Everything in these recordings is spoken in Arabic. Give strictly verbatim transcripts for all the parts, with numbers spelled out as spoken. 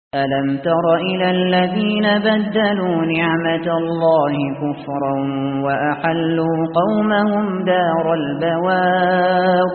ألم تر إلى الذين بدلوا نعمة الله كفرا وأحلوا قومهم دار البوار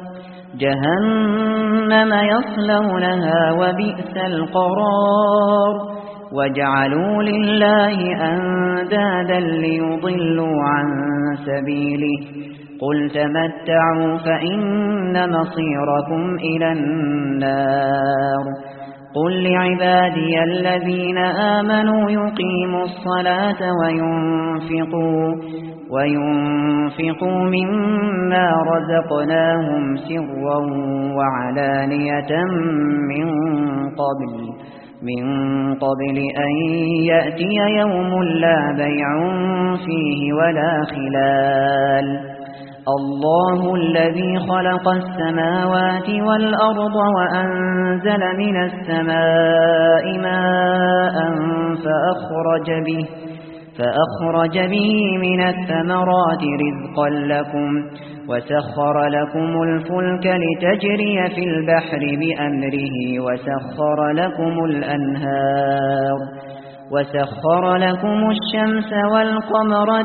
جهنم يصلونها وبئس القرار وجعلوا لله أندادا ليضلوا عن سبيله قل تمتعوا فإن مصيركم إلى النار قل لعبادي الذين آمنوا يقيموا الصلاة وينفقوا وينفقوا مما رزقناهم سرا وعلانية من قبل من قبل أن يأتي يوم لا بيع فيه ولا خلال الله الذي خلق السماوات والأرض وأنزل من السماء ماء فأخرج به فأخرج به من الثمرات رزقا لكم وسخر لكم الفلك لتجري في البحر بأمره وسخر لكم الأنهار وسخر لكم الشمس والقمر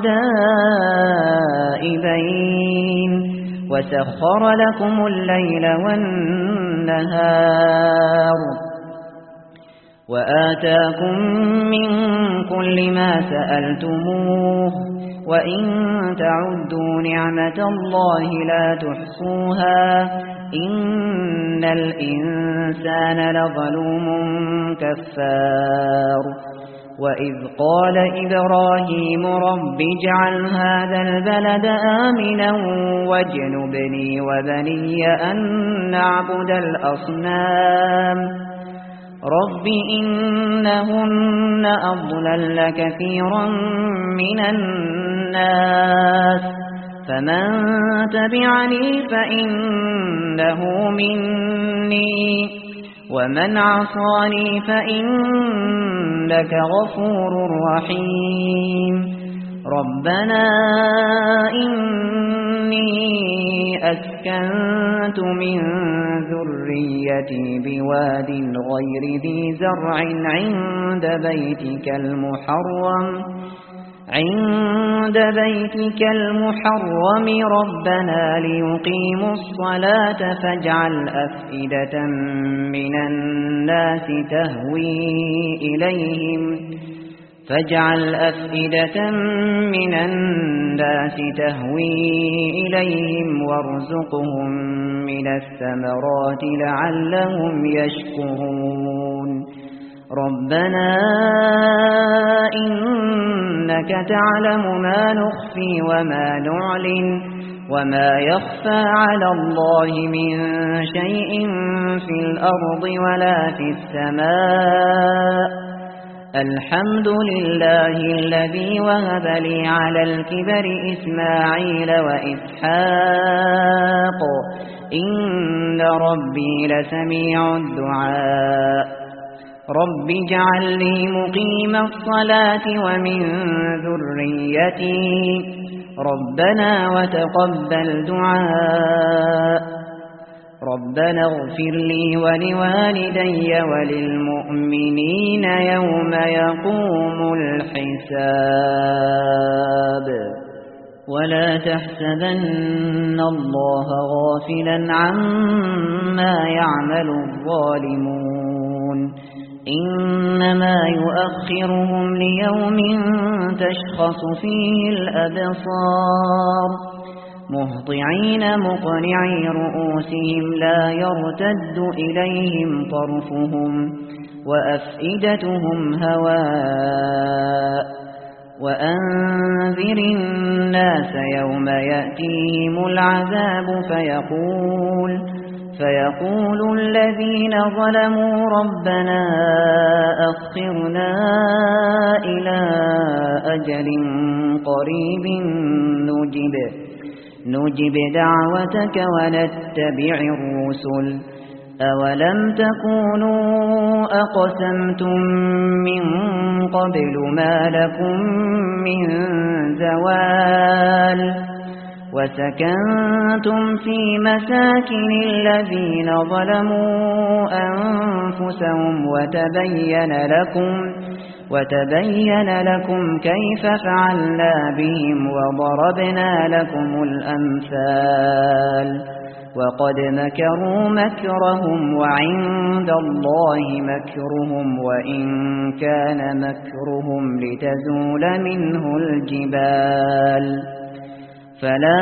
دائبين وسخر لكم الليل والنهار وآتاكم من كل ما سألتموه وإن تعدوا نعمة الله لا تحصوها إن الإنسان لظلوم كفار وإذ قال إبراهيم رب اجعل هذا البلد آمنا واجنبني وبني أن نعبد الأصنام رب إنهن أضللن كثيرا من الناس فمن تبعني فإنه مني ومن عصاني فإنك غفور رحيم ربنا إني أسكنت من ذريتي بواد غير ذي زرع عند بيتك المحرم عند بيتك المحرم ربنا ليقيموا الصلاة فاجعل أفئدة من الناس تهوي إليهم فاجعل أفئدة من الناس تهوي إليهم وارزقهم من الثمرات لعلهم يشكرون ربنا إنك تعلم ما نخفي وما نعلن وما يخفى على الله من شيء في الأرض ولا في السماء الحمد لله الذي وهب لي على الكبر إسماعيل وإسحاق إن ربي لسميع الدعاء رب اجعل لي مقيم الصلاة ومن ذريتي ربنا وتقبل دعاء ربنا اغفر لي ولوالدي وللمؤمنين يوم يقوم الحساب ولا تحسبن الله غافلا عما يعمل الظالمون إنما يؤخرهم ليوم تشخص فيه الأبصار مهطعين مقنعي رؤوسهم لا يرتد إليهم طرفهم وأفئدتهم هواء وأنذر الناس يوم يأتيهم العذاب فيقول فيقول الذين ظلموا ربنا أخرنا إلى أجل قريب نجب نجب دعوتك ونتبع الرسل أولم تكونوا أقسمتم من قبل ما لكم من زوال وسكنتم في مساكن الذين ظلموا أنفسهم وتبين لكم وتبين لكم كيف فعلنا بهم وضربنا لكم الأمثال وقد مكروا مكرهم وعند الله مكرهم وإن كان مكرهم لتزول منه الجبال فلا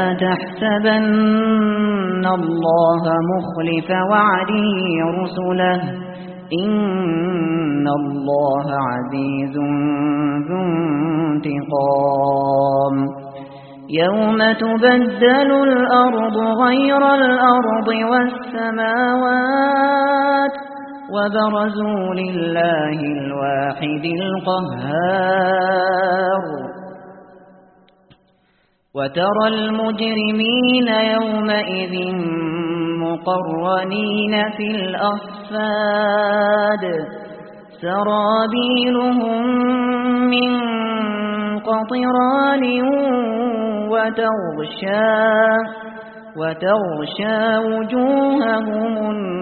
تحسبن الله مخلف وعده رسله إن الله عزيز ذو انتقام يوم تبدل الأرض غير الأرض والسماوات وبرزوا لله الواحد القهار وترى المجرمين يومئذ مقرنين في الأصفاد سرابيلهم من قطران وتغشى, وتغشى وجوههم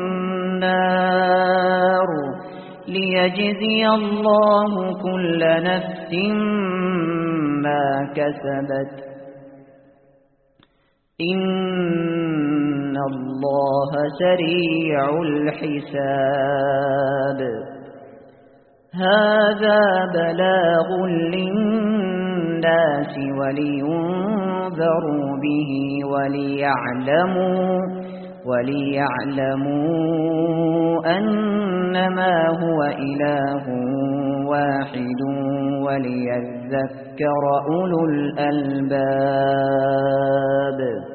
النار ليجزي الله كل نفس ما كسبت إن الله سريع الحساب هذا بلاغ للناس ولينذروا به وليعلموا وليعلموا أنما هو إله واحد وليذكر أولو الألباب